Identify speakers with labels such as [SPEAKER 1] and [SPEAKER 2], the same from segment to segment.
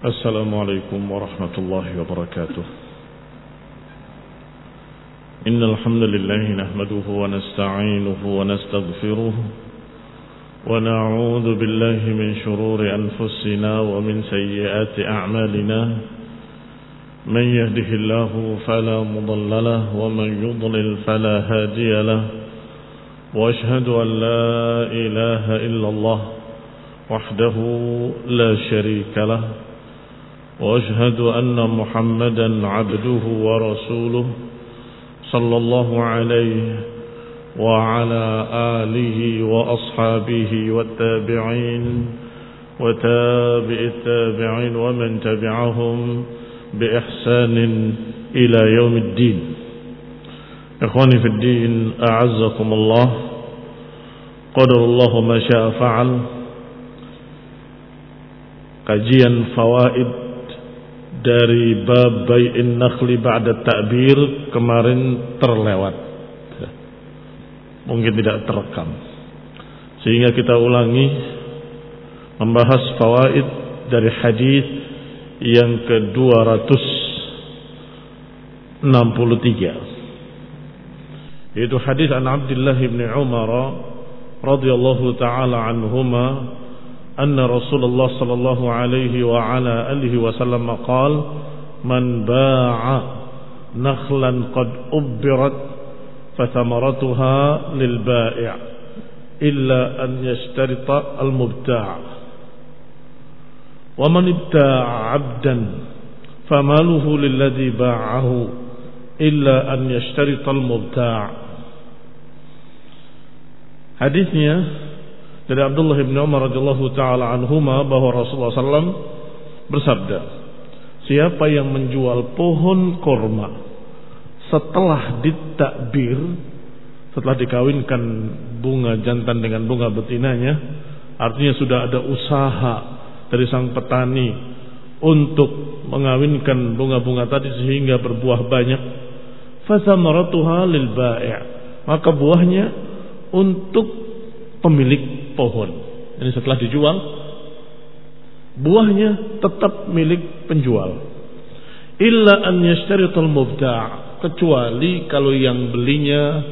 [SPEAKER 1] السلام عليكم ورحمة الله وبركاته. إن الحمد لله نحمده ونستعينه ونستغفره ونعوذ بالله من شرور أنفسنا ومن سيئات أعمالنا. من يهده الله فلا مضل له ومن يضلل فلا هادي له. وأشهد أن لا إله إلا الله وحده لا شريك له. وأشهد أن محمدا عبده ورسوله صلى الله عليه وعلى آله وأصحابه والتابعين وتابع التابعين ومن تبعهم بإحسان إلى يوم الدين. إخواني في الدين أعزكم الله. قدر الله ما شاء فعل. Kajian fawaid dari bab bai'in nakhli ba'da ta'bir kemarin terlewat, mungkin tidak terekam, sehingga kita ulangi membahas fawaid dari hadis yang ke-263, yaitu hadis an Abdullah bin Umar radhiyallahu taala anhuma anna Rasulullah sallallahu alaihi wa ala alihi wasallam qaal man ba'a nakhlan qad ubbirat fathamaratuha lil bai' illa an yashtarita al mubta' wa man ibta'a 'abdan famaluhu lilladhi ba'ahu illa an yashtarita al mubta'. Hadisnya dari Abdullah bin Umar radhiyallahu taala anhuma bahwa Rasulullah SAW bersabda, siapa yang menjual pohon korma setelah ditakbir, setelah dikawinkan bunga jantan dengan bunga betinanya, artinya sudah ada usaha dari sang petani untuk mengawinkan bunga-bunga tadi sehingga berbuah banyak, fasamaratuha lil bai', maka buahnya untuk pemilik pohon. Ini setelah dijual, buahnya tetap milik penjual. Illa an yashtaritul mubta', kecuali kalau yang belinya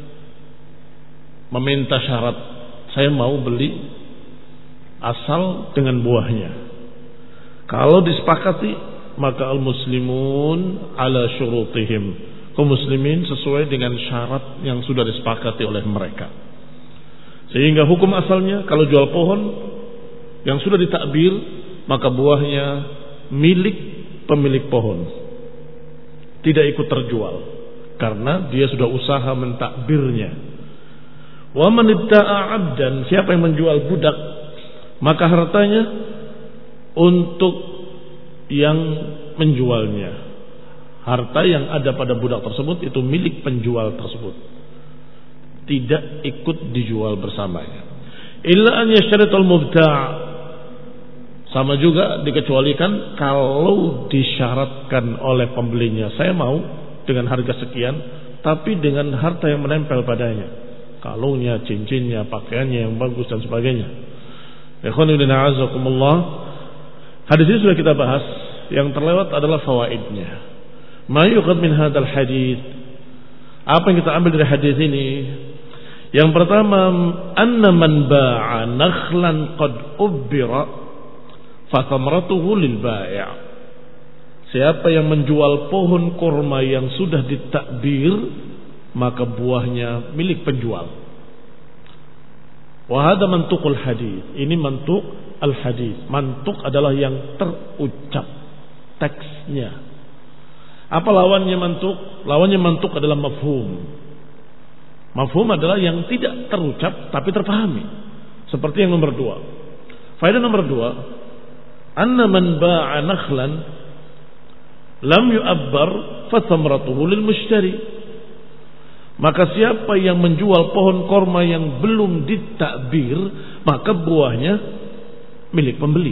[SPEAKER 1] meminta syarat, saya mau beli asal dengan buahnya. Kalau disepakati, maka al-muslimun ala syurutihim, kaum muslimin sesuai dengan syarat yang sudah disepakati oleh mereka. Sehingga hukum asalnya kalau jual pohon yang sudah ditakbir, maka buahnya milik pemilik pohon, tidak ikut terjual karena dia sudah usaha mentakbirnya. Wa man ibta'a 'abdan, siapa yang menjual budak, maka hartanya untuk yang menjualnya. Harta yang ada pada budak tersebut itu milik penjual tersebut, tidak ikut dijual bersamanya. Illa an yashtaritul mubta', sama juga dikecualikan kalau disyaratkan oleh pembelinya, saya mau dengan harga sekian tapi dengan harta yang menempel padanya, kalungnya, cincinnya, pakaiannya yang bagus dan sebagainya. Ikhwani wa a'azakumullah, hadis ini sudah kita bahas. Yang terlewat adalah fawaidnya. Ma yuqad min hadzal hadis, apa yang kita ambil dari hadis ini? Yang pertama, anna man ba'a nakhlan qad ubbira fa thamratuhu lil bai'. Siapa yang menjual pohon kurma yang sudah ditakbir, maka buahnya milik penjual. Wa hadha mantuqul hadis. Ini mantuq al hadis. Mantuq adalah yang terucap, teksnya. Apa lawannya mantuq? Lawannya mantuq adalah mafhum. Mafhum adalah yang tidak terucap tapi terpahami. Seperti yang nomor 2. Faedah nomor 2, anna man ba'a nakhlan lam yu'abbar fa thamratuhu lil mushtari. Maka siapa yang menjual pohon korma yang belum ditakbir, maka buahnya milik pembeli.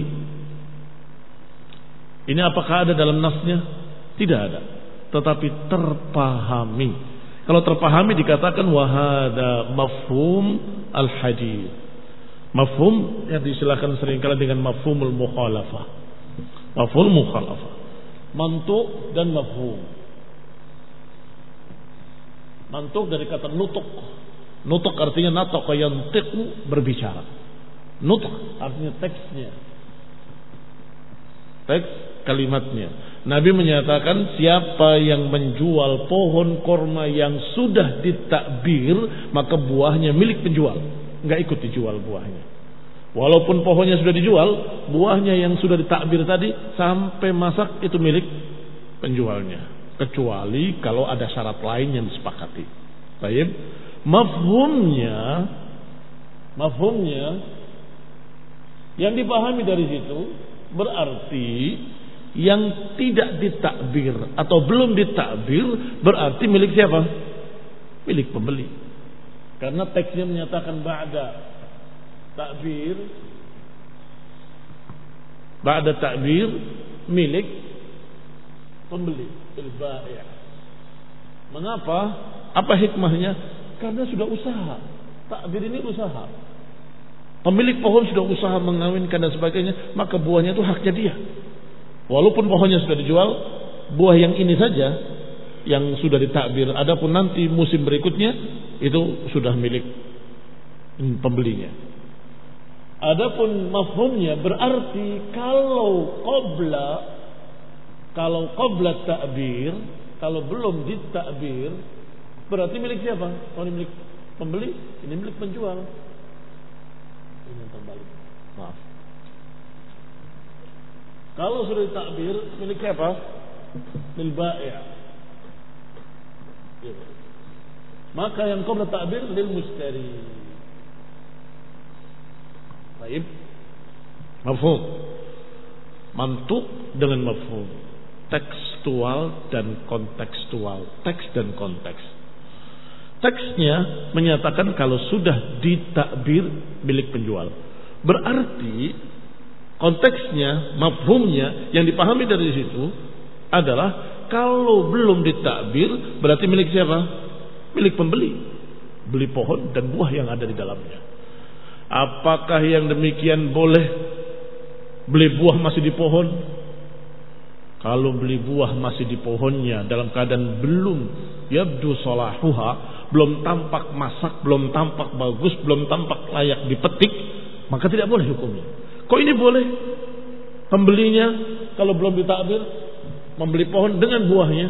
[SPEAKER 1] Ini apakah ada dalam nasnya? Tidak ada, tetapi terpahami. Kalau terpahami dikatakan wahada mafhum al-hadis. Mafhum yang diistilahkan seringkali dengan mafhumul mukhalafah. Mafhum mukhalafah. Mantuk dan mafhum. Mantuk dari kata nutuk. Nutuk artinya nataqa yantiqu, berbicara. Nutuk artinya teksnya. Teks kalimatnya. Nabi menyatakan siapa yang menjual pohon korma yang sudah ditakbir, maka buahnya milik penjual. Enggak ikut dijual buahnya. Walaupun pohonnya sudah dijual, buahnya yang sudah ditakbir tadi sampai masak itu milik penjualnya. Kecuali kalau ada syarat lain yang disepakati. Baik. Mafhumnya yang dipahami dari situ berarti yang tidak ditakbir atau belum ditakbir berarti milik siapa? Milik pembeli. Karena teksnya menyatakan ba'da takbir milik pembeli, al-bai'. Mengapa? Apa hikmahnya? Karena sudah usaha. Takbir ini usaha. Pemilik pohon sudah usaha mengawinkan dan sebagainya, maka buahnya itu haknya dia. Walaupun pohonnya sudah dijual, buah yang ini saja yang sudah ditakbir. Adapun nanti musim berikutnya itu sudah milik pembelinya. Adapun mafhumnya berarti kalau qabla takbir, kalau belum ditakbir, berarti milik siapa? Kalau ini milik pembeli, ini milik penjual. Ini yang terbalik. Maaf. Kalau sudah ditakbir, milik siapa? Milik bai'. Maka yang qabla takbir lil mushtari. Baik. Mafhum. Mantuk dengan mafhum. Tekstual dan kontekstual. Teks dan konteks. Teksnya menyatakan kalau sudah ditakbir milik penjual. Berarti konteksnya, mafhumnya yang dipahami dari situ adalah kalau belum ditakbir berarti milik siapa? Milik pembeli. Beli pohon dan buah yang ada di dalamnya. Apakah yang demikian boleh beli buah masih di pohon? Kalau beli buah masih di pohonnya dalam keadaan belum yabdu salahuha, belum tampak masak, belum tampak bagus, belum tampak layak dipetik, maka tidak boleh hukumnya. Kok ini boleh? Pembelinya kalau belum ditakbir membeli pohon dengan buahnya.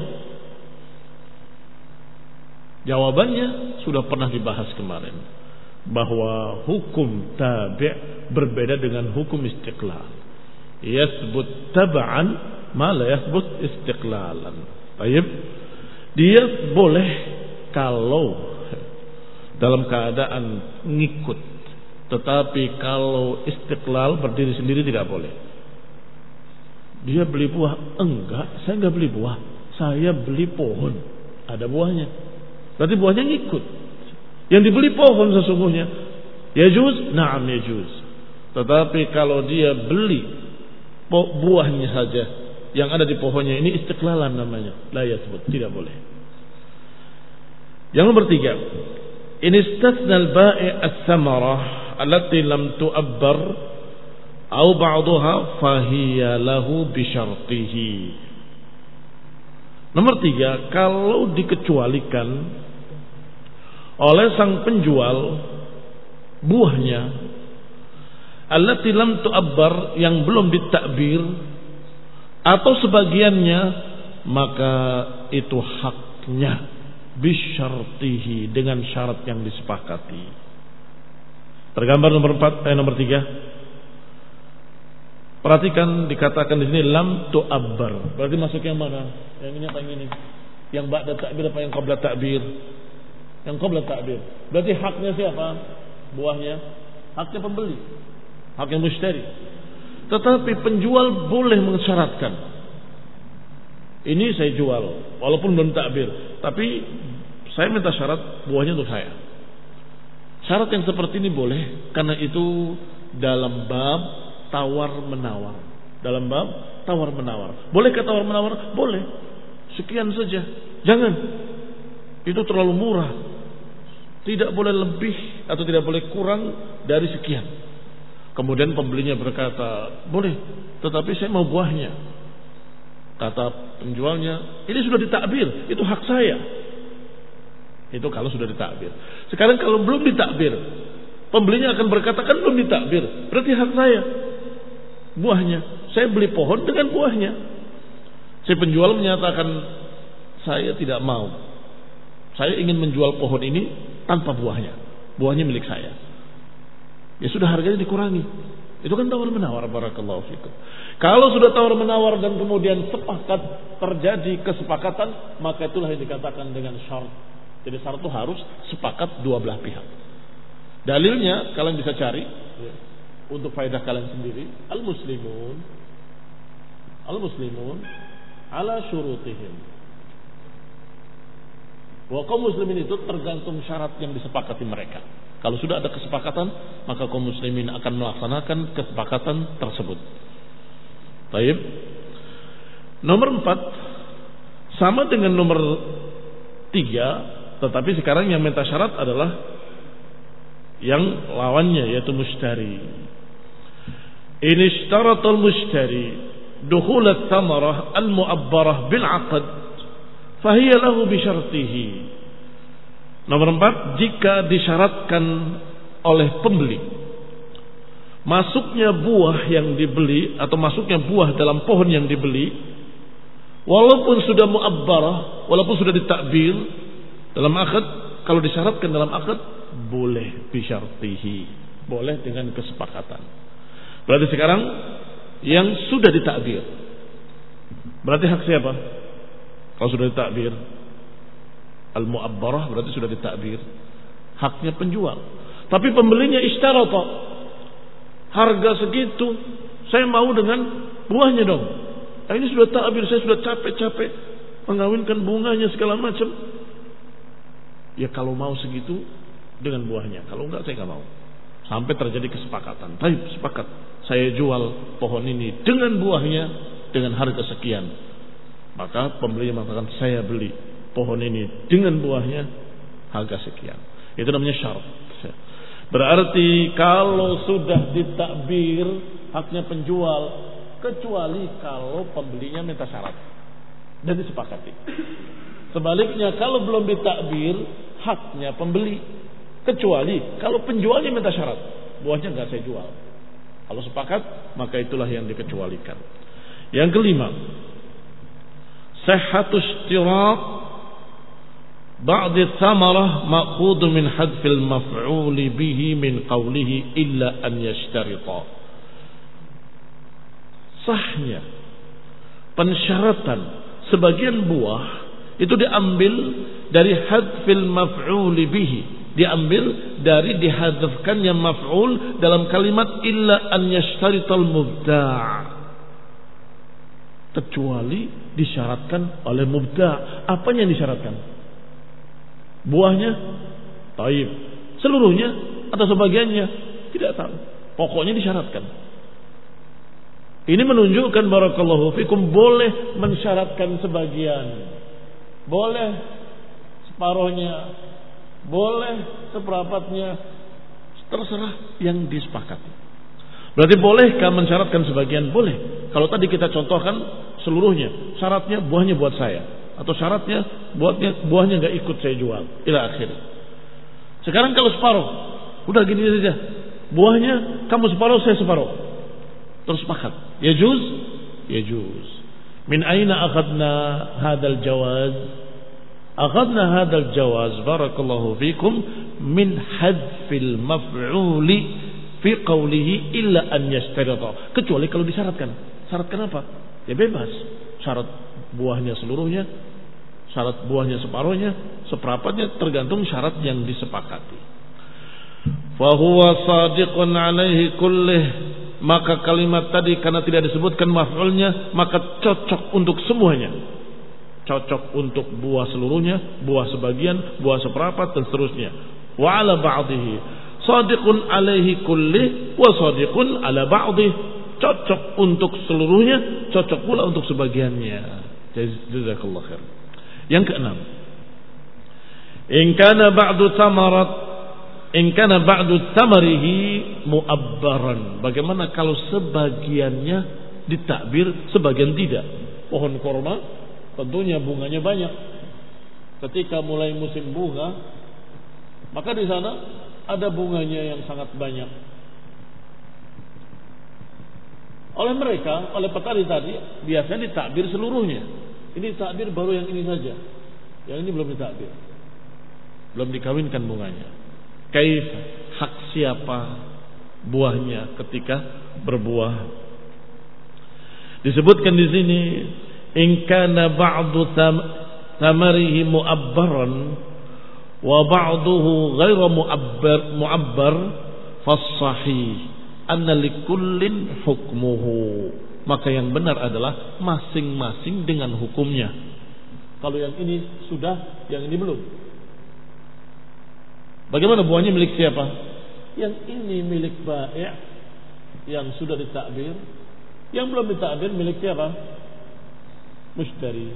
[SPEAKER 1] Jawabannya sudah pernah dibahas kemarin, bahwa hukum tabi' berbeda dengan hukum istiqlal. Yasbut tab'an ma la yasbut istiqlalan. Baik. Dia boleh kalau dalam keadaan ngikut, tetapi kalau istiqlal berdiri sendiri tidak boleh. Dia beli buah, enggak, saya enggak beli buah, saya beli pohon, ada buahnya. Berarti buahnya ngikut. Yang dibeli pohon sesungguhnya yajuz, na'am yajuz. Tetapi kalau dia beli buahnya saja yang ada di pohonnya, ini istiqlalan namanya, la yasbut, tidak boleh. Yang nomor 3, in istathna al-bai' as-samarah allati lam tu'abbar aw ba'daha fahiya lahu bi syartihi. Nomor 3, kalau dikecualikan oleh sang penjual buahnya allati lam tu'abbar, yang belum ditakbir atau sebagiannya, maka itu haknya bisyartihi, dengan syarat yang disepakati. Tergambar nomor 3. Perhatikan dikatakan di sini lam tu'abbar. Berarti masuk yang mana? Yang ini apa yang ini? Yang ba'da takbir apa yang qabla takbir? Yang qabla takbir. Berarti haknya siapa? Buahnya. Haknya pembeli. Haknya mushtari. Tetapi penjual boleh mensyaratkan, ini saya jual walaupun belum takbir, tapi saya minta syarat buahnya untuk saya. Syarat yang seperti ini boleh, karena itu dalam bab tawar menawar. Dalam bab tawar menawar. Bolehkah tawar menawar? Boleh. Sekian saja. Jangan. Itu terlalu murah. Tidak boleh lebih atau tidak boleh kurang dari sekian. Kemudian pembelinya berkata, boleh, tetapi saya mau buahnya. Kata penjualnya, ini sudah ditakbir, itu hak saya. Itu kalau sudah ditakbir. Sekarang kalau belum ditakbir, pembelinya akan berkata, kan belum ditakbir, berarti hak saya. Buahnya, saya beli pohon dengan buahnya. Si penjual menyatakan, saya tidak mau. Saya ingin menjual pohon ini tanpa buahnya. Buahnya milik saya. Ya sudah, harganya dikurangi. Itu kan tawar-menawar, barakallahu fikum. Kalau sudah tawar-menawar dan kemudian sepakat, terjadi kesepakatan, maka itulah yang dikatakan dengan syarat. Jadi syarat itu harus sepakat dua belah pihak. Dalilnya kalian bisa cari ya, untuk faedah kalian sendiri. Al-muslimun ala syurutihim. Bahwa kaum muslimin itu tergantung syarat yang disepakati mereka. Kalau sudah ada kesepakatan, maka kaum muslimin akan melaksanakan kesepakatan tersebut. Baik. Nomor 4 sama dengan nomor 3, tetapi sekarang yang minta syarat adalah yang lawannya, yaitu mushtari. In ishtaratal mushtari dukhul ats-tsamarah al-mu'abbarah bil 'aqd fahiya lahu bi syartihi. Nomor 4, jika disyaratkan oleh pembeli masuknya buah yang dibeli atau masuknya buah dalam pohon yang dibeli, walaupun sudah mu'abbarah, walaupun sudah ditakbir dalam akad, kalau disyaratkan dalam akad, boleh bi syartihi, boleh dengan kesepakatan. Berarti sekarang yang sudah ditakbir, berarti hak siapa? Kalau sudah ditakbir al-mu'abbarah, berarti sudah ditakbir, haknya penjual. Tapi pembelinya ishtarata, harga segitu saya mau dengan buahnya dong. Nah, ini sudah takbir, saya sudah capek-capek mengawinkan bunganya segala macam. Ya kalau mau segitu dengan buahnya, kalau enggak saya enggak mau. Sampai terjadi kesepakatan. Baik, sepakat, saya jual pohon ini dengan buahnya dengan harga sekian. Maka pembeli mengatakan, saya beli pohon ini dengan buahnya harga sekian. Itu namanya syarat. Berarti kalau sudah ditakbir haknya penjual, kecuali kalau pembelinya minta syarat dan disepakati. Sebaliknya kalau belum ditakbir, haknya pembeli, kecuali kalau penjualnya minta syarat, buahnya enggak saya jual. Kalau sepakat, maka itulah yang dikecualikan. Yang kelima, sihhatu ishtirat ba'd ats-tsamarah ma'khudh min hadfil maf'ul bihi min qawlihi illa an yashtarita. Sahnya pensyaratan sebagian buah itu diambil dari hadfil maf'ul bihi, diambil dari dihadzafkannya maf'ul dalam kalimat illa an yashtarital mubda', kecuali disyaratkan oleh mubda'. Apanya yang disyaratkan? Buahnya? Taib. Seluruhnya atau sebagiannya? Tidak tahu. Pokoknya disyaratkan. Ini menunjukkan barakallahu fikum boleh mensyaratkan sebagian, boleh separuhnya, boleh seperempatnya, terserah yang disepakati. Berarti bolehkah mensyaratkan sebagian? Boleh. Kalau tadi kita contohkan seluruhnya, syaratnya buahnya buat saya, atau syaratnya buahnya nggak ikut saya jual, ila akhir. Sekarang kalau separuh, udah gini saja, buahnya kamu separuh, saya separuh, terus sepakat, yajuz. Min aina akhadna hadzal jawaz? Akhadna hadzal jawaz barakallahu fikum min hadfil maf'uli fi qawlihi illa an yashtarita. Kecuali kalau disyaratkan. Syaratkan apa? Ya bebas. Syarat buahnya seluruhnya, syarat buahnya separuhnya, seperempatnya, tergantung syarat yang disepakati. Fa huwa sadiqun alaihi kullih. Maka kalimat tadi karena tidak disebutkan maf'ulnya, maka cocok untuk semuanya. Cocok untuk buah seluruhnya, buah sebagian, buah seperempat, dan seterusnya. Wa ala ba'dihi sadiqun alaihi kullih wa sadiqun ala ba'dih. Cocok untuk seluruhnya, cocok pula untuk sebagiannya. Jazakallahu khair. Yang keenam, in kana ba'du thamarat In kana ba'du thamarihi mu'abbaran. Bagaimana kalau sebagiannya ditakbir, sebagian tidak? Pohon korma tentunya bunganya banyak. Ketika mulai musim bunga, maka di sana ada bunganya yang sangat banyak. Oleh mereka, oleh petani tadi, biasanya ditakbir seluruhnya. Ini takbir baru yang ini saja. Yang ini belum ditakbir. Belum dikawinkan bunganya. Kaif, hak siapa buahnya ketika berbuah? Disebutkan di sini, in kana ba'du thamarihi mu'abbaran wa ba'duhu ghairu mu'abbar fas-sahih anna likullin hukmuhu. Maka yang benar adalah masing-masing dengan hukumnya. Kalau yang ini sudah, yang ini belum. Bagaimana buahnya milik siapa? Yang ini milik bai' yang sudah ditakbir. Yang belum ditakbir milik siapa? Mushtari.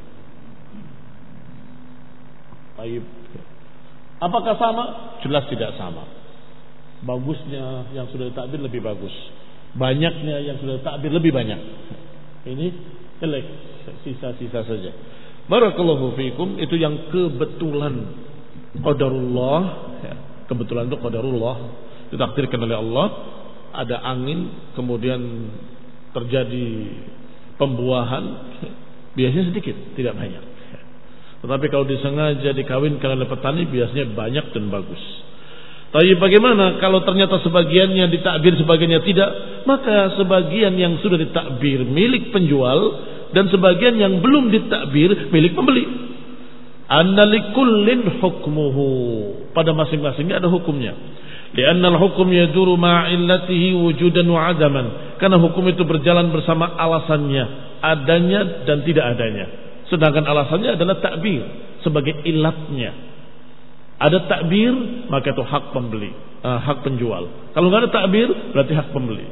[SPEAKER 1] Baik. Apakah sama? Jelas tidak sama. Bagusnya yang sudah ditakbir lebih bagus. Banyaknya yang sudah ditakbir lebih banyak. Ini jelek, sisa-sisa saja. Barakallahu fiikum, itu yang kebetulan qadarullah, ya. Kebetulan itu qadarullah, ditakdirkan oleh Allah. Ada angin, kemudian terjadi pembuahan, biasanya sedikit, tidak banyak. Tetapi kalau disengaja dikawinkan oleh petani, biasanya banyak dan bagus. Tapi bagaimana kalau ternyata sebagiannya ditakbir, sebagiannya tidak? Maka sebagian yang sudah ditakbir milik penjual, dan sebagian yang belum ditakbir milik pembeli. Anna likullin hukmuhu, pada masing-masingnya ada hukumnya. Lianna al-hukm yaduru ma'illatihi wujudan wa adaman. Karena hukum itu berjalan bersama alasannya, adanya dan tidak adanya. Sedangkan alasannya adalah takbir sebagai ilatnya. Ada takbir, maka itu hak pembeli, hak penjual. Kalau nggak ada takbir, berarti hak pembeli.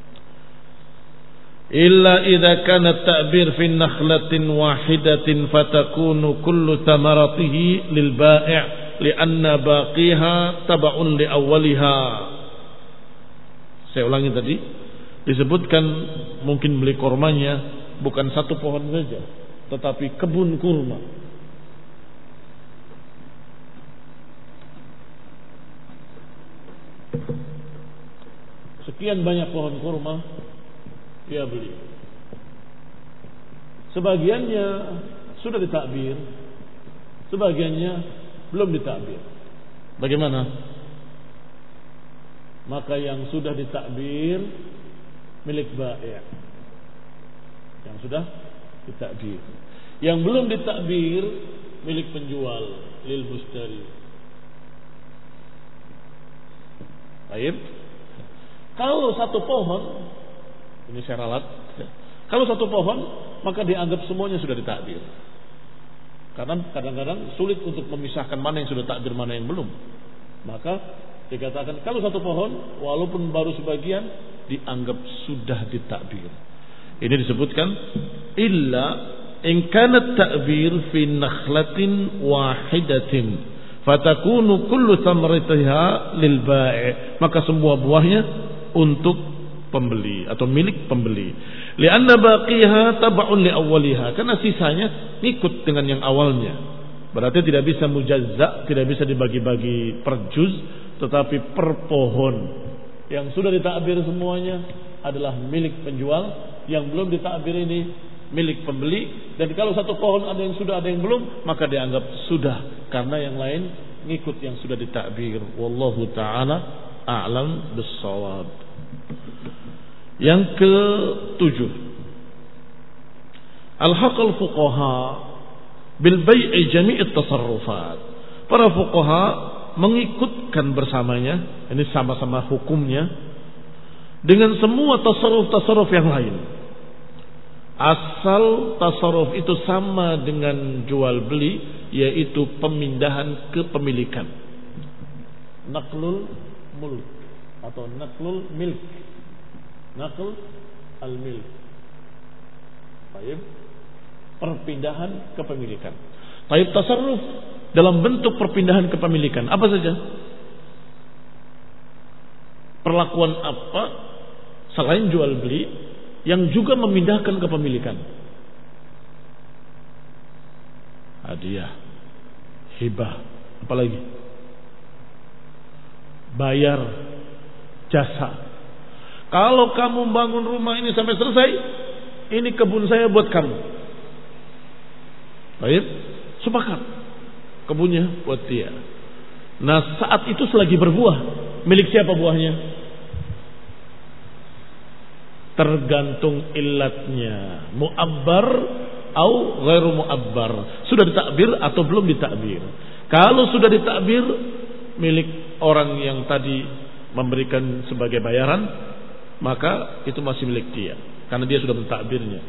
[SPEAKER 1] Illa idza kana at-ta'bir fi nakhlatin wahidatin fatakunu kullu thamaratihi lil bai' li'anna baqiha tab'un li awwaliha. Saya ulangi tadi, disebutkan mungkin beli kurmanya bukan satu pohon saja, tetapi kebun kurma. Sekian banyak pohon kurma dia beli. Sebagiannya sudah ditakbir, sebagiannya belum ditakbir. Bagaimana? Maka yang sudah ditakbir milik bai', yang sudah ditakbir. Yang belum ditakbir milik penjual, lil mushtari. Baik. Kalau satu pohon, ini saya ralat, kalau satu pohon, maka dianggap semuanya sudah ditakbir. Karena kadang-kadang sulit untuk memisahkan mana yang sudah takbir, mana yang belum. Maka dikatakan kalau satu pohon, walaupun baru sebagian, dianggap sudah ditakbir. Ini disebutkan illa in kana takbir fi nakhlatin wahidatin fatakunu kullu thamratiha lil bai'. Maka semua buahnya untuk pembeli atau milik pembeli. Lianna baqiha tab'un li awwaliha, karena sisanya ikut dengan yang awalnya. Berarti tidak bisa mujazza, tidak bisa dibagi-bagi per juz, tetapi per pohon. Yang sudah ditakbir semuanya adalah milik penjual, yang belum ditakbir ini milik pembeli. Dan kalau satu pohon ada yang sudah, ada yang belum, maka dianggap sudah, karena yang lain ngikut yang sudah ditakbir. Wallahu ta'ala a'lam bis-shawab. Yang ke-7, al-haqal fuqaha bil bai'i jami'it tasarrufat. Para fuqaha mengikutkan bersamanya, ini sama-sama hukumnya, dengan semua tasarruf-tasarruf yang lain. Asal tasarruf itu sama dengan jual beli, yaitu pemindahan kepemilikan. Naqlul mulk atau naqlul milk. Naql al-milk. Baik. Perpindahan kepemilikan. Baik, tasarruf dalam bentuk perpindahan kepemilikan apa saja? perlakuan apa selain jual beli yang juga memindahkan kepemilikan? Hadiah, hibah, apalagi? Bayar jasa. Kalau kamu bangun rumah ini sampai selesai, ini kebun saya buat kamu. Baik, sepakat. Kebunnya buat dia. Nah, saat itu selagi berbuah, milik siapa buahnya? Tergantung illatnya, mu'abbar atau ghairu mu'abbar. Sudah ditakbir atau belum ditakbir? Kalau sudah ditakbir, milik orang yang tadi memberikan sebagai bayaran, maka itu masih milik dia karena dia sudah mentakbirnya.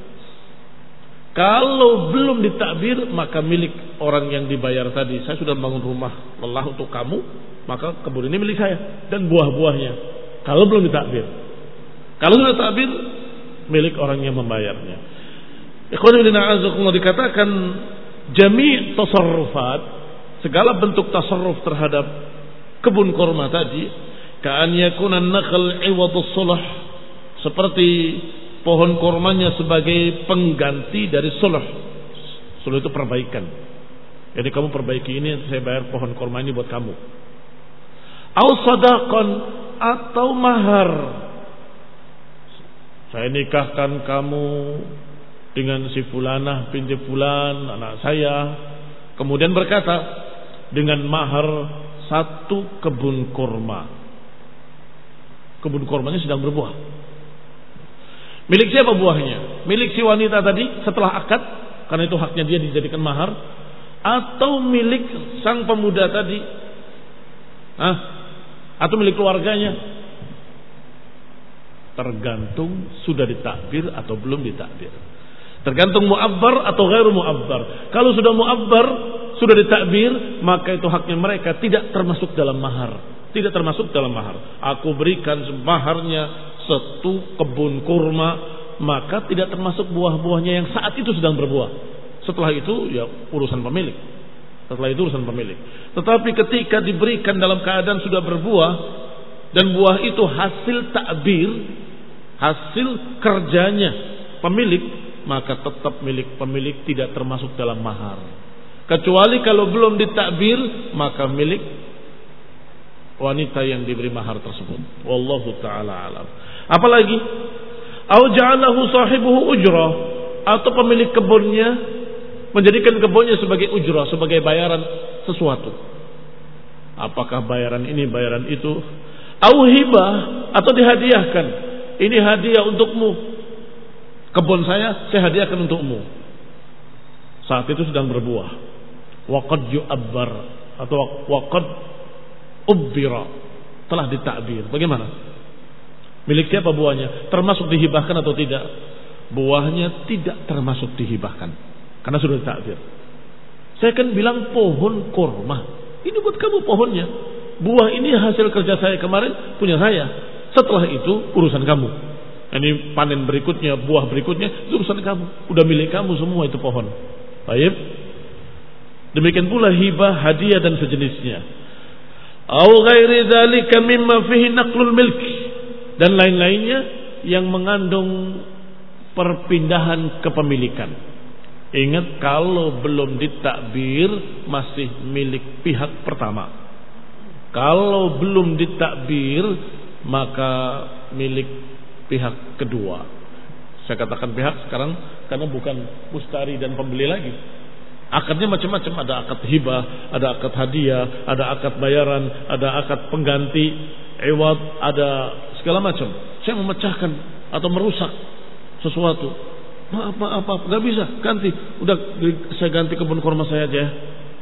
[SPEAKER 1] Kalau belum ditakbir, maka milik orang yang dibayar tadi. Saya sudah bangun rumah lelah untuk kamu, maka kebun ini milik saya dan buah-buahnya. Kalau belum ditakbir. Kalau sudah takbir, milik orang yang membayarnya. Ikhwan fillah azakumullah, dikatakan jami' tasarrufat, segala bentuk tasarruf terhadap kebun kurma tadi, ka'an yakuna an-nakhl 'iwadus sulah, seperti pohon kurmanya sebagai pengganti dari sulh. Sulh itu perbaikan. Jadi kamu perbaiki ini, saya bayar pohon kurma ini buat kamu. Au sadaqan, atau mahar. Saya nikahkan kamu dengan si fulanah binti fulan, anak saya. Kemudian berkata, dengan mahar 1 kebun kurma. Kebun kurmanya sedang berbuah. Milik siapa buahnya? Milik si wanita tadi setelah akad, karena itu haknya dia dijadikan mahar, atau milik sang pemuda tadi? Atau milik keluarganya? Tergantung sudah ditakbir atau belum ditakbir. Tergantung mu'abbar atau ghairu mu'abbar. Kalau sudah mu'abbar, sudah ditakbir, maka itu haknya mereka, tidak termasuk dalam mahar. Tidak termasuk dalam mahar. Aku berikan maharnya 1 kebun kurma, maka tidak termasuk buah-buahnya yang saat itu sedang berbuah. Setelah itu ya urusan pemilik. Tetapi ketika diberikan dalam keadaan sudah berbuah dan buah itu hasil takbir, hasil kerjanya pemilik, maka tetap milik pemilik, tidak termasuk dalam mahar. Kecuali kalau belum ditakbir, maka milik wanita yang diberi mahar tersebut. Wallahu ta'ala alam. Apalagi au ja'alahu sahibuhu ujrah, atau pemilik kebunnya menjadikan kebunnya sebagai ujrah, sebagai bayaran sesuatu. Apakah bayaran ini, bayaran itu? Au hibah, atau dihadiahkan. Ini hadiah untukmu. Kebun saya hadiahkan untukmu. Saat itu sedang berbuah. Waqad yu'abbar, atau waqad ubbira, telah ditakbir. Bagaimana? Milik siapa buahnya? Termasuk dihibahkan atau tidak? Buahnya tidak termasuk dihibahkan karena sudah ditakbir. Saya kan bilang pohon kurma, ini buat kamu pohonnya. Buah ini hasil kerja saya kemarin, punya saya. Setelah itu urusan kamu. Ini panen berikutnya, buah berikutnya, itu urusan kamu. Udah milik kamu semua itu pohon. Baik. Demikian pula hibah, hadiah dan sejenisnya. Au ghairi dzalika mimma fihi naqlul milk, dan lain-lainnya yang mengandung perpindahan kepemilikan. Ingat, kalau belum ditakbir masih milik pihak pertama. Kalau belum ditakbir maka milik pihak kedua. Saya katakan pihak sekarang karena bukan mustari dan pembeli lagi. Akadnya macam-macam, ada akad hibah, ada akad hadiah, ada akad bayaran, ada akad pengganti, iwad, ada segala macam. Saya memecahkan atau merusak sesuatu. Maaf, nggak bisa ganti. Udah saya ganti kebun kurma saya aja.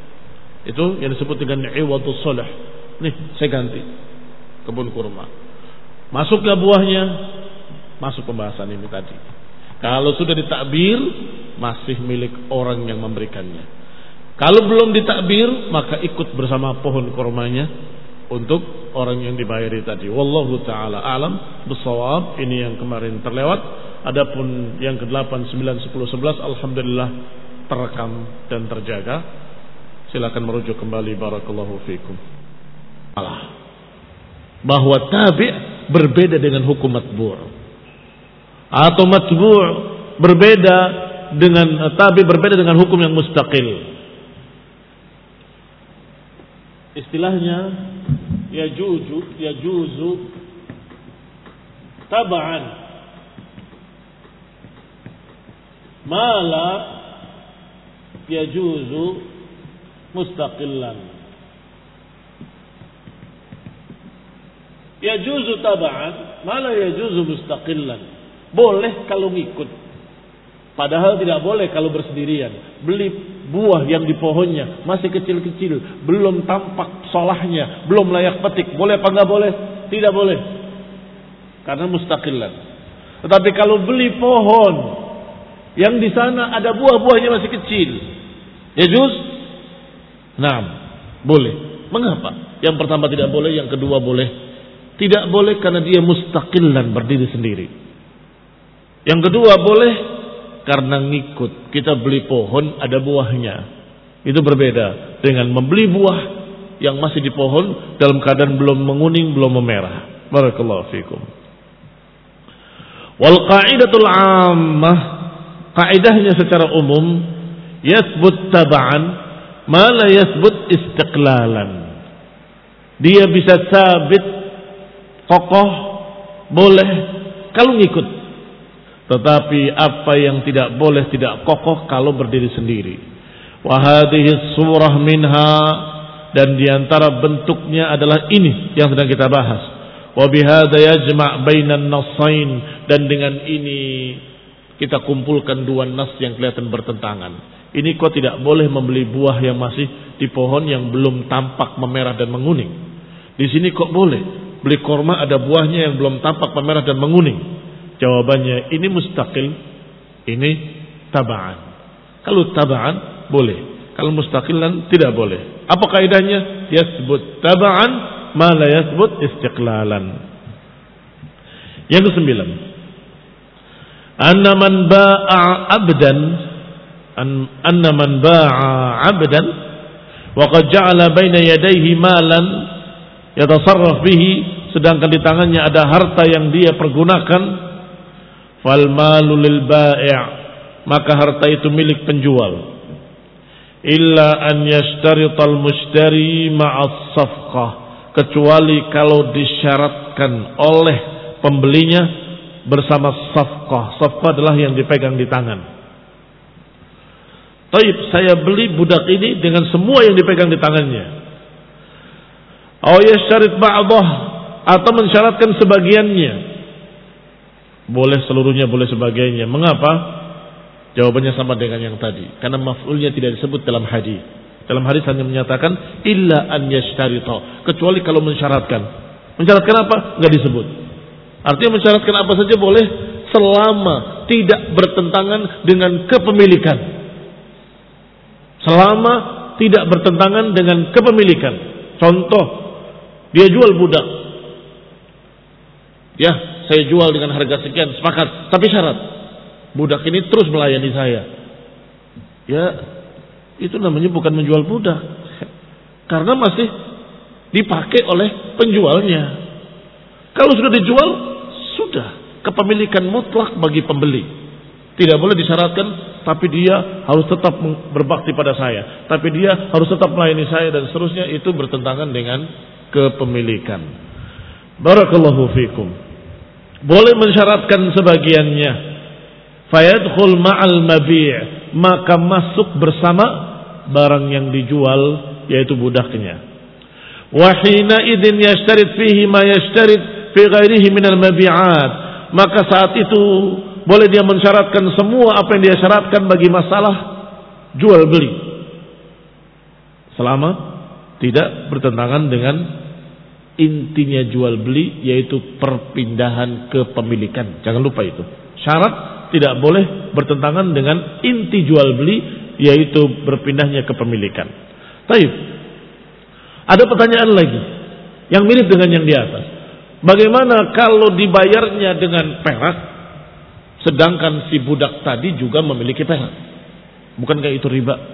[SPEAKER 1] Itu yang disebut dengan iwadus soleh. Nih saya ganti kebun kurma. Masuklah buahnya, masuk pembahasan ini tadi. Kalau sudah ditakbir, masih milik orang yang memberikannya. Kalau belum ditakbir, maka ikut bersama pohon kurmanya untuk orang yang dibayari tadi. Wallahu ta'ala alam bissawab. Ini yang kemarin terlewat. Adapun yang ke-8, 9, 10, 11 alhamdulillah terekam dan terjaga. Silakan merujuk kembali. Barakallahu fikum. Bahwa tabi' berbeda dengan hukum matbu'. Atau matbu' berbeda dengan tabi berbeda dengan hukum yang mustaqil. Istilahnya yajuzu tab'an ma la yajuzu mustaqillan. Yajuzu tab'an ma la yajuzu mustaqillan. Boleh kalau ngikut, padahal tidak boleh kalau bersendirian. Beli buah yang di pohonnya masih kecil-kecil, belum tampak solahnya, belum layak petik, boleh apa enggak boleh? Tidak boleh, karena mustaqillan. Tetapi kalau beli pohon yang di sana ada buah-buahnya masih kecil, yajuz? Naam, boleh. Mengapa? Yang pertama tidak boleh, yang kedua boleh. Tidak boleh karena dia mustaqillan, berdiri sendiri. Yang kedua boleh karena ngikut. Kita beli pohon ada buahnya. Itu berbeda dengan membeli buah yang masih di pohon dalam keadaan belum menguning, belum memerah. Barakallahu fikum. Wal qa'idatul 'ammah, kaidahnya secara umum, yathbut tab'an ma la yathbut istiqlalan. Dia bisa sabit kokoh boleh kalau ngikut. Tetapi apa yang tidak boleh tidak kokoh kalau berdiri sendiri. Wa hadhihi surah minha, dan diantara bentuknya adalah ini yang sedang kita bahas. Wa bihadza yajma' bainan nassain, dan dengan ini kita kumpulkan dua nas yang kelihatan bertentangan. Ini kok tidak boleh membeli buah yang masih di pohon yang belum tampak memerah dan menguning. Di sini kok boleh beli korma ada buahnya yang belum tampak memerah dan menguning. Jawabannya ini mustaqil, ini taba'an. Kalau taba'an boleh, kalau mustaqilan tidak boleh. Apa kaidahnya? Yasbut taba'an ma la yasbut istiqlalan. Yang ke-9, anna man ba'a abdan wa qad ja'ala baina yadayhi malan yatasarraf bihi, sedangkan di tangannya ada harta yang dia pergunakan. Fal malu lil bai', maka harta itu milik penjual. Illa an yashtarital mushtari ma'as safqah, kecuali kalau disyaratkan oleh pembelinya bersama safqah. Safqah adalah yang dipegang di tangan. Taib, saya beli budak ini dengan semua yang dipegang di tangannya. Aw yashtarit ba'dah, atau mensyaratkan sebagiannya. Boleh seluruhnya, boleh sebagainya. Mengapa? Jawabannya sama dengan yang tadi. Karena maf'ulnya tidak disebut dalam hadis. Dalam hadis hanya menyatakan illa an yashtarita, kecuali kalau mensyaratkan. Mensyaratkan apa? Enggak disebut. Artinya mensyaratkan apa saja boleh selama tidak bertentangan dengan kepemilikan. Selama tidak bertentangan dengan kepemilikan. Contoh, dia jual budak. Ya, saya jual dengan harga sekian, sepakat. Tapi syarat, budak ini terus melayani saya. Ya, itu namanya bukan menjual budak. Karena masih dipakai oleh penjualnya. Kalau sudah dijual, sudah. Kepemilikan mutlak bagi pembeli. Tidak boleh disyaratkan, tapi dia harus tetap berbakti pada saya. Tapi dia harus tetap melayani saya dan seterusnya. Itu bertentangan dengan kepemilikan. Barakallahu fikum. Boleh mensyaratkan sebagiannya. Fayadkhul ma'al mabi', maka masuk bersama barang yang dijual, yaitu budaknya. Wa hina idzin yashtarit fihi ma yashtarit fi ghairihi minal mabi'at, maka saat itu boleh dia mensyaratkan semua apa yang dia syaratkan bagi masalah jual beli, selama tidak bertentangan dengan intinya jual beli, yaitu perpindahan kepemilikan. Jangan lupa itu. Syarat tidak boleh bertentangan dengan inti jual beli, yaitu berpindahnya kepemilikan. Baik. Ada pertanyaan lagi yang mirip dengan yang di atas. Bagaimana kalau dibayarnya dengan perak, sedangkan si budak tadi juga memiliki perak? Bukankah itu riba?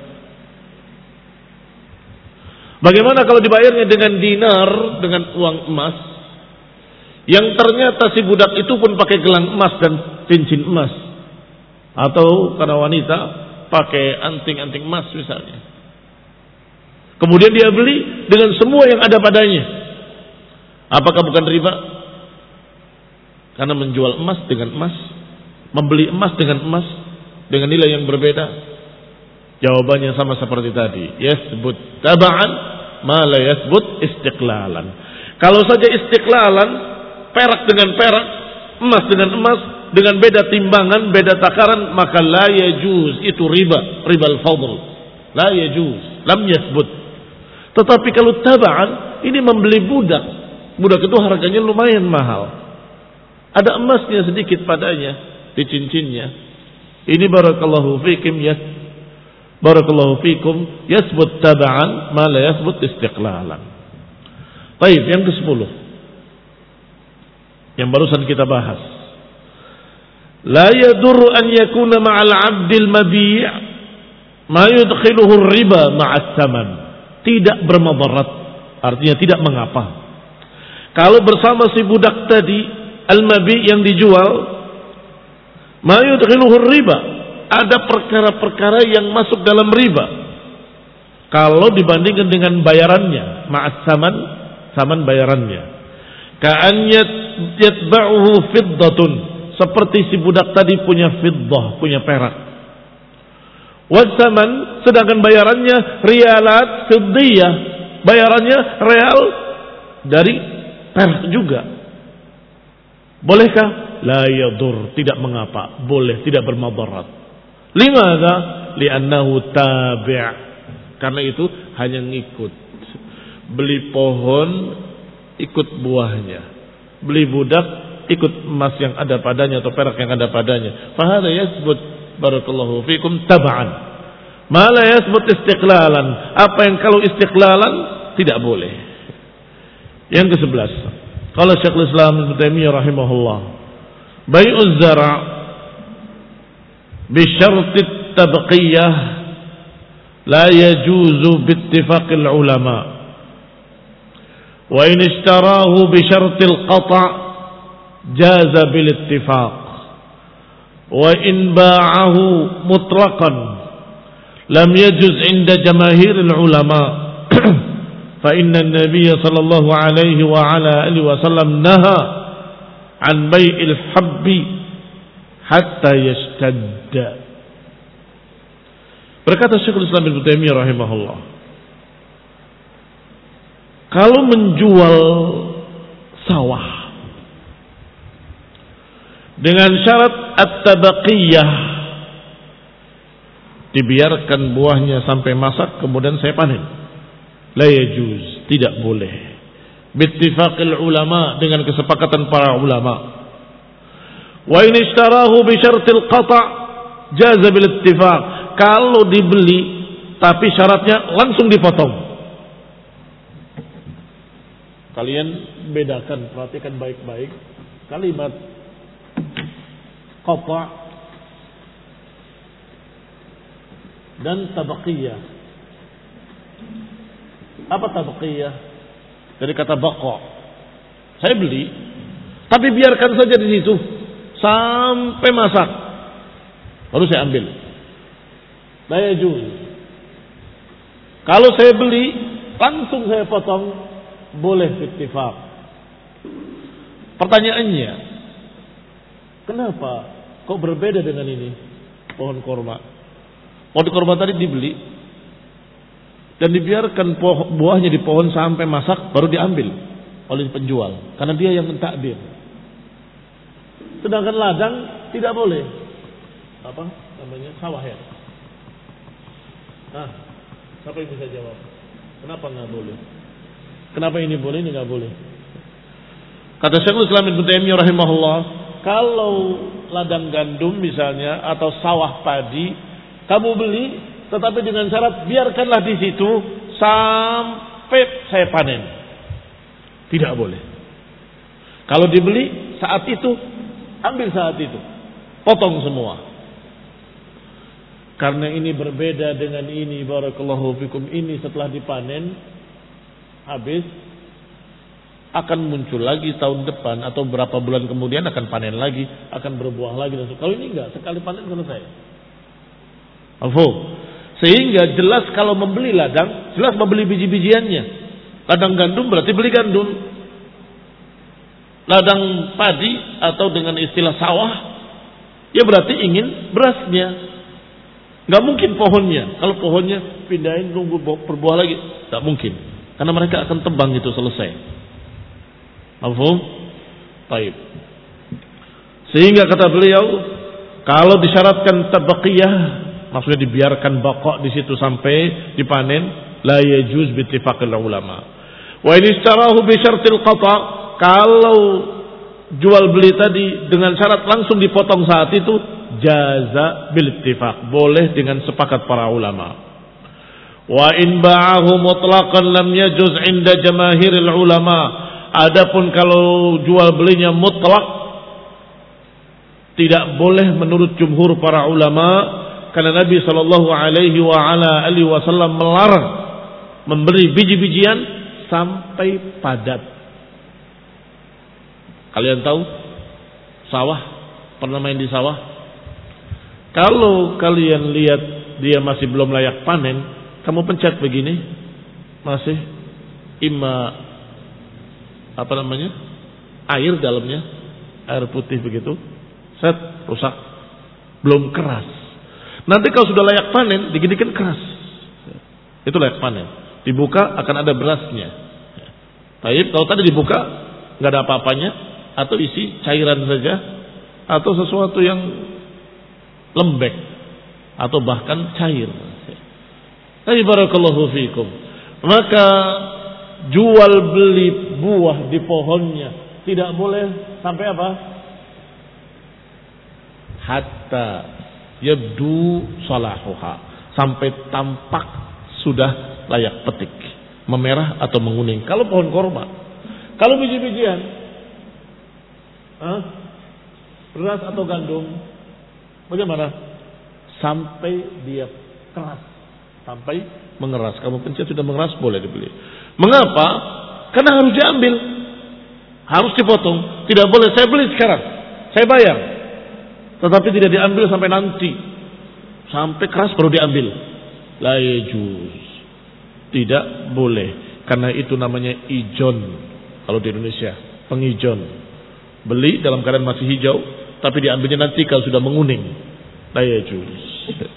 [SPEAKER 1] Bagaimana kalau dibayarnya dengan dinar, dengan uang emas, Yang ternyata si budak itu pun pakai gelang emas dan cincin emas. Atau karena wanita pakai anting-anting emas misalnya. Kemudian dia beli dengan semua yang ada padanya. Apakah bukan riba? Karena menjual emas dengan emas, membeli emas dengan emas, dengan nilai yang berbeda. Jawabannya sama seperti tadi. Yasbut taba'an ma la yasbut istiqlalan. Kalau saja istiqlalan, perak dengan perak, emas dengan emas, dengan beda timbangan, beda takaran, maka la yajuz, itu riba, ribal fadl. La yajuz, lam yasbut. Tetapi kalau taba'an, ini membeli budak. Budak itu harganya lumayan mahal. Ada emasnya sedikit padanya di cincinnya. Ini barakallahu fikum barakallahu fikum yasbut taba'an ma la yasbut istiqlalan. Baik, yang ke-10. Yang barusan kita bahas. La yadur an yakuna ma'al 'abdil mabi' ma yudkhiluhu riba ma'as saman. Tidak bermadarat, artinya tidak mengapa. Kalau bersama si budak tadi, al-mabi' yang dijual, ma yudkhiluhu riba, ada perkara-perkara yang masuk dalam riba. Kalau dibandingkan dengan bayarannya, ma'as saman, saman bayarannya. Ka'an yatba'uhu fiddatun, seperti si budak tadi punya fiddah, punya perak. Wasaman, sedangkan bayarannya rialat fiddiyah, bayarannya real dari perak juga. Bolehkah? La yadur, tidak mengapa, boleh, tidak bermadarat. Limadza? Li'annahu tabi', karena itu hanya ngikut. Beli pohon ikut buahnya, beli budak ikut emas yang ada padanya atau perak yang ada padanya. Fahadha yasbut barakallahu fikum tab'an ma la yasbut istiqlalan. Apa yang kalau istiqlalan tidak boleh. Yang ke-11, qala Syekhul Islam Ibnu Taimiyah rahimahullah, bai'uz zara' bi syarti tabqiyah la yajuzu bi ittifaqil ulama. Wa in ishtarahu bi syartil qata' jaza bil ittifaq. Wa in ba'ahu mutlaqan lam yajuz 'inda jamaahiril ulama. Fa inna an-nabiy sallallahu alaihi wa ala alihi wasallam naha an bai'il habbi hatta yashtadda. Berkata Syekhul Islam Ibnu Taimiyah rahimahullah, kalau menjual sawah dengan syarat at-tabaqiyah, dibiarkan buahnya sampai masak kemudian saya panen, la yajuz, tidak boleh. Bittifaqil ulama, dengan kesepakatan para ulama. Wa in ishtarahu bi syartil qata' jaza bil ittifaq. Kalau dibeli tapi syaratnya langsung dipotong. Kalian bedakan, perhatikan baik-baik kalimat qata' dan tabaqiyah. Apa tabaqiyah? Dari kata baqa. Saya beli, tapi biarkan saja di situ sampai masak, baru saya ambil. La yajuz. Kalau saya beli langsung saya potong, boleh ittifaq. Pertanyaannya, kenapa kok berbeda dengan ini? Pohon korma. Pohon korma tadi dibeli dan dibiarkan buahnya di pohon sampai masak baru diambil oleh penjual karena dia yang mentakdir. Sedangkan ladang tidak boleh. Apa namanya? Sawah ya. Nah, siapa yang bisa jawab? Kenapa nggak boleh? Kenapa ini boleh, ini nggak boleh? Kata Syekhul Islam Ibnu Taimiyah rahimahullah, kalau ladang gandum misalnya atau sawah padi kamu beli, tetapi dengan syarat biarkanlah di situ sampai saya panen, tidak boleh. Kalau dibeli saat itu, ambil saat itu, potong semua. Karena ini berbeda dengan ini, barakallahu fikum, ini setelah dipanen habis akan muncul lagi tahun depan atau berapa bulan kemudian akan panen lagi, akan berbuah lagi. Kalau ini enggak, sekali panen selesai. Sehingga jelas kalau membeli ladang, jelas membeli biji-bijiannya. Ladang gandum berarti beli gandum. Ladang padi atau dengan istilah sawah, ya berarti ingin berasnya. Enggak mungkin pohonnya. Kalau pohonnya pindahin nunggu berbuah lagi, enggak mungkin. Karena mereka akan tebang itu selesai. Mafhum? Baik. Sehingga kata beliau, kalau disyaratkan tabaqiyah, maksudnya dibiarkan baqa di situ sampai dipanen, la yajuz bi ittifaqil ulama. Wa in ishtarahu bi syartil qata', kalau jual beli tadi dengan syarat langsung dipotong saat itu, jaza bil ittifaq, boleh dengan sepakat para ulama. Wa in ba'ahu mutlaqan lam yajuz 'inda jamaahiril ulama. Adapun kalau jual belinya mutlak, tidak boleh menurut jumhur para ulama, karena Nabi sallallahu alaihi wasallam melarang memberi biji-bijian sampai padat. Kalian tahu sawah? Pernah main di sawah? Kalau kalian lihat dia masih belum layak panen, kamu pencet begini, masih air dalamnya, air putih begitu, set, rusak, belum keras. Nanti kalau sudah layak panen, dikit-dikit keras, itu layak panen. Dibuka akan ada berasnya. Tapi kalau tadi dibuka nggak ada apa-apanya, atau isi cairan saja, atau sesuatu yang lembek, atau bahkan cair. Tapi barakallahu fiikum. Maka jual beli buah di pohonnya tidak boleh sampai apa? Hatta yabdu salahuha, sampai tampak sudah layak petik, memerah atau menguning. Kalau pohon korma, kalau biji-bijian, beras atau gandum, bagaimana? Sampai dia keras, sampai mengeras. Kamu pencet sudah mengeras, boleh dibeli. Mengapa? Karena harus diambil, harus dipotong. Tidak boleh saya beli sekarang, saya bayar, tetapi tidak diambil sampai nanti, sampai keras baru diambil. La yajuz, tidak boleh. Karena itu namanya ijon kalau di Indonesia, pengijon. Beli dalam keadaan masih hijau, tapi diambilnya nanti kalau sudah menguning. La yajuz.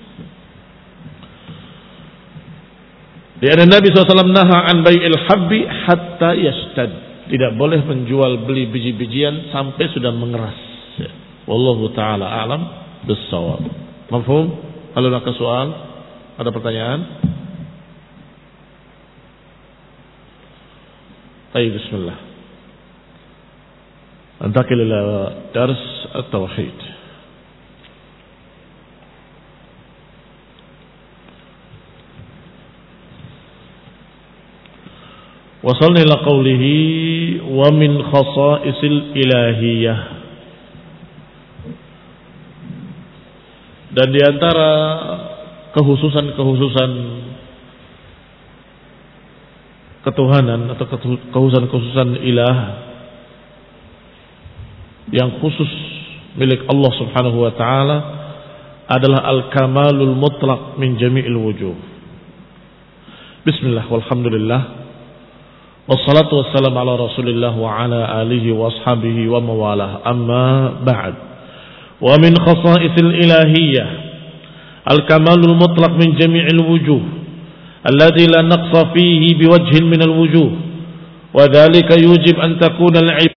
[SPEAKER 1] Karena Nabi SAW naha an bai'il habbi hatta yashtad. Tidak boleh menjual beli biji-bijian sampai sudah mengeras. Wallahu ta'ala a'lam bis-shawab. Mafhum? Kalau ada soal, ada pertanyaan? Baik, bismillah. Antakil ila dars at-tauhid. Wasalna ila qawlihi wa min khasa'isil ilahiyah. Dan di antara kehususan-kehususan ketuhanan atau kehususan-kehususan ilah yang khusus milik Allah Subhanahu wa taala adalah al-kamalul mutlaq min jami'il wujuh. Bismillah walhamdulillah. Wassalatu wassalamu ala Rasulillah wa ala alihi wa ashabihi wa mawalah. Amma ba'd. Wa min khasa'isil ilahiyyah al-kamalul mutlaq min jami'il wujuh alladhi la naqsa fihi biwajhin min al-wujuh. Wa dhalika yujib an takuna al